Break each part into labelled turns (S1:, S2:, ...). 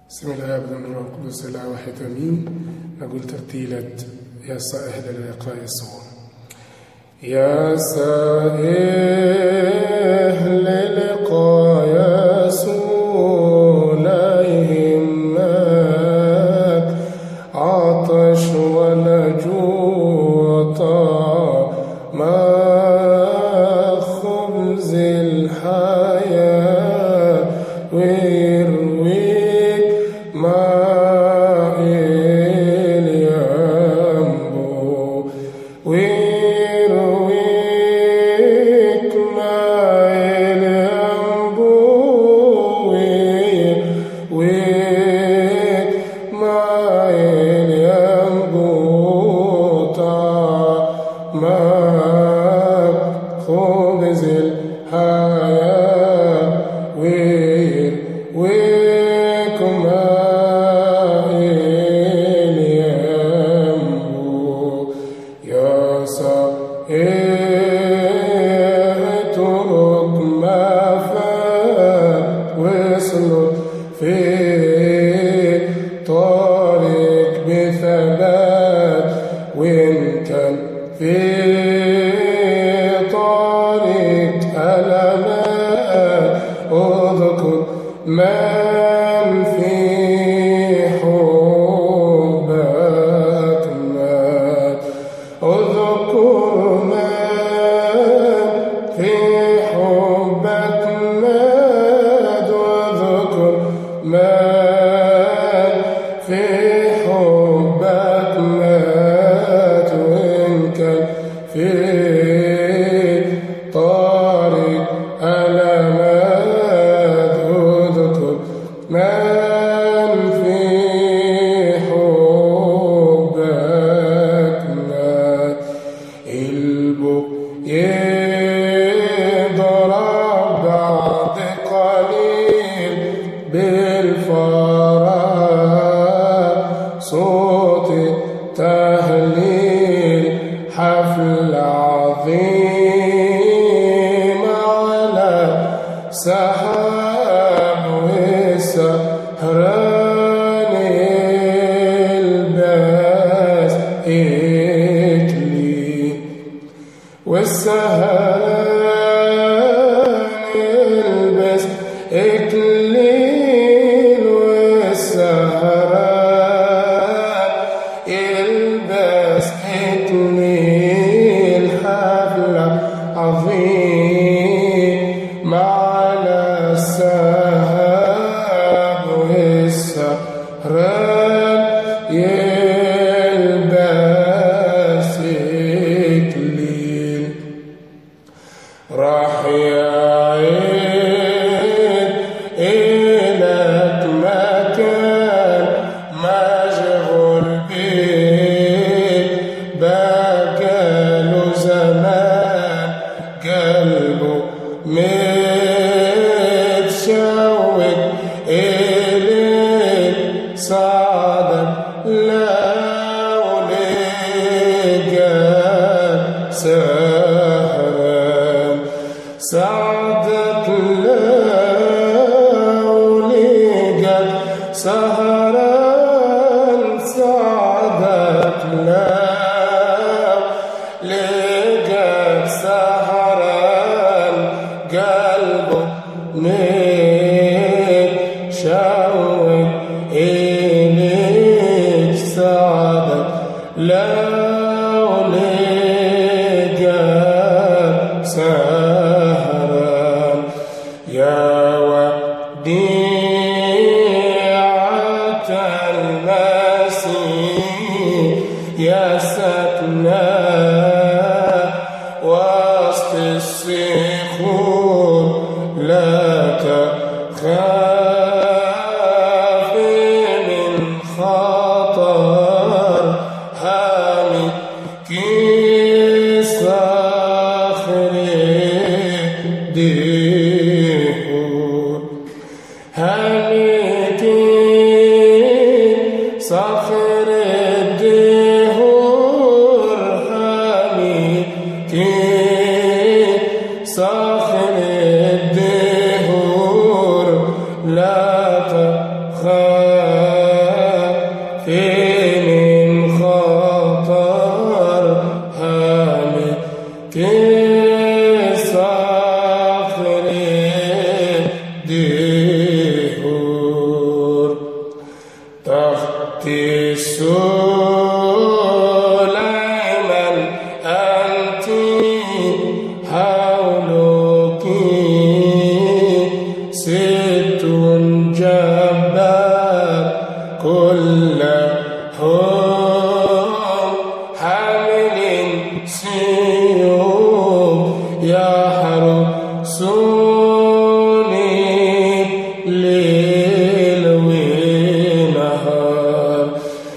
S1: بسم الله والابن والروح القدس الاله واحد امين. نقول ترتيلة يا سائل للقاء يسوع. يا سائل للقاء يسوع لا يهمك عطش ولا جوع، طعم خبز الحياة ويرويك ماء الينبوع، ويرويك ماء الينبوع، ويرويك ماء الينبوع، طعم خبز الحياة ويرويك ماء الينبوع. يا سائل اترك ما فات واسلك في طريق بثبات، وإن كان في طريق ألمات اذكر من في حبك مات، اذكر من في حبك مات، واذكر من في حبك مات، وإن كان في طريق ألمات اذكر من في حبك مات. البوق يضرب بعد قليل بالفرح، صوت تهليل حفل عظيم على سحاب وسهران الباس إكليل، والسهران الباس إكليل، والسهران الباس إكليل حفلة عظيم على السحاب والسهران يلبس إكليل. راح يعيد إلك مكان مشغول بيه، بقاله زمان قلبه متشوق إليك، صعدك لو لقاك سهران، صعدك لو لقاك سهران، صعدك لو لقاك سهران، قلبه متشوق إليك، صعدك لو لقاك سهران. يا وديعة المسيح يا سكنى وسط الصخور، لا تخافي من خطر، هامك صخر الدهور، هامك صخر الدهور، هامك صخر الدهور، لا تخاف سليمان أنت حولك ست جبار كلهم حامل سيوف يحرسوني ليل ونهار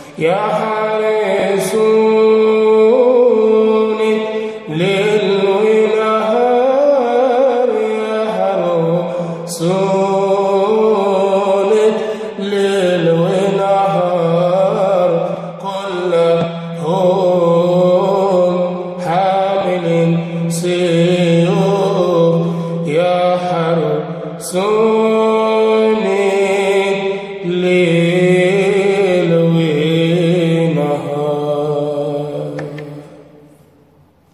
S1: يحرسوني ليل ونهار يحرسوني ليل ونهار كلهم حامل سيوف يحرسوني